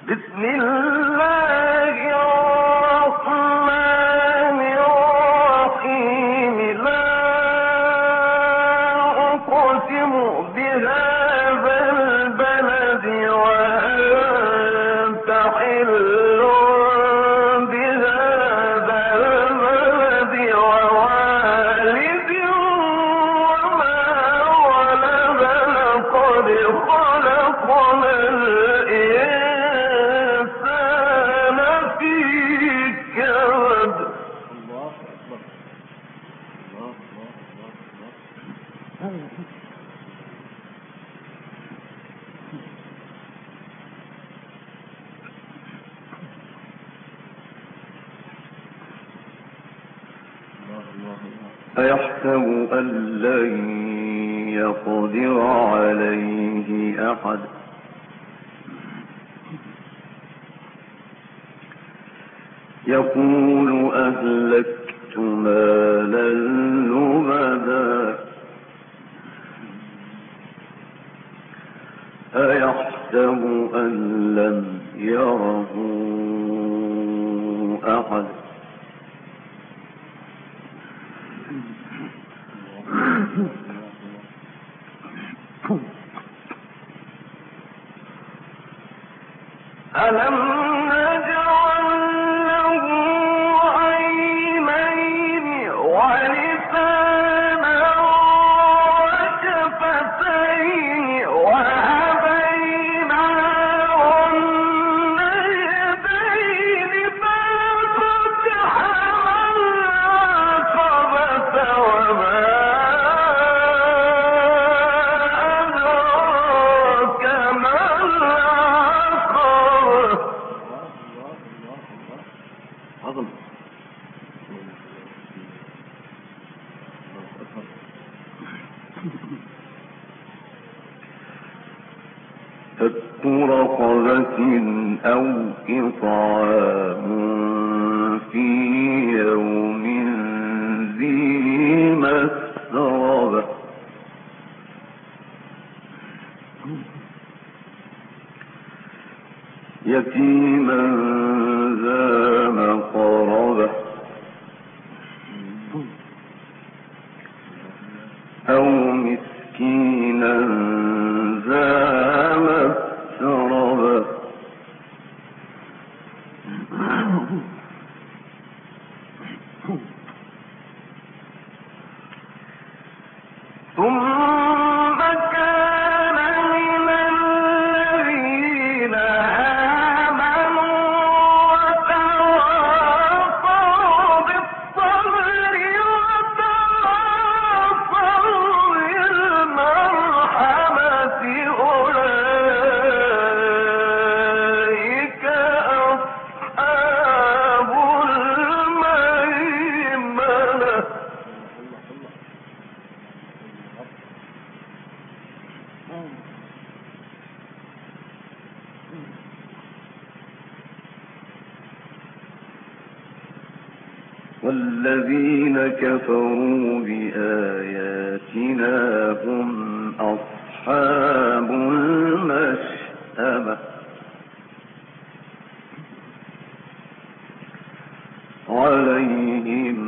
بسم الله الرحمن الرحيم لا أقسم بهذا البلد وأنت حل بهذا البلد ووالد وما ولد لقد خلقنا الإنسان في كبد. الله أكبر. الله الله الله الله. أيحسب أن لن يقدر عليه أحد يقول أهلكت مالا لبدا أيحسب أن لم يره أحد ألم نجعل له عينين ولسانا وشفتين وهديناه النجدين فالتحم العقبة وما أدراك ما العقبة. عظم. فك رقبة أو إطعام في يوم ذي مسغبة يتيما ذا مقربة أو مسكينا ذا متربة ثم كان من الذين آمنوا وتواصوا بالصبر وتواصوا بالمرحمة أولئك أصحاب الميمنة. والذين كفروا بآياتنا هم أصحاب المشأمة عليهم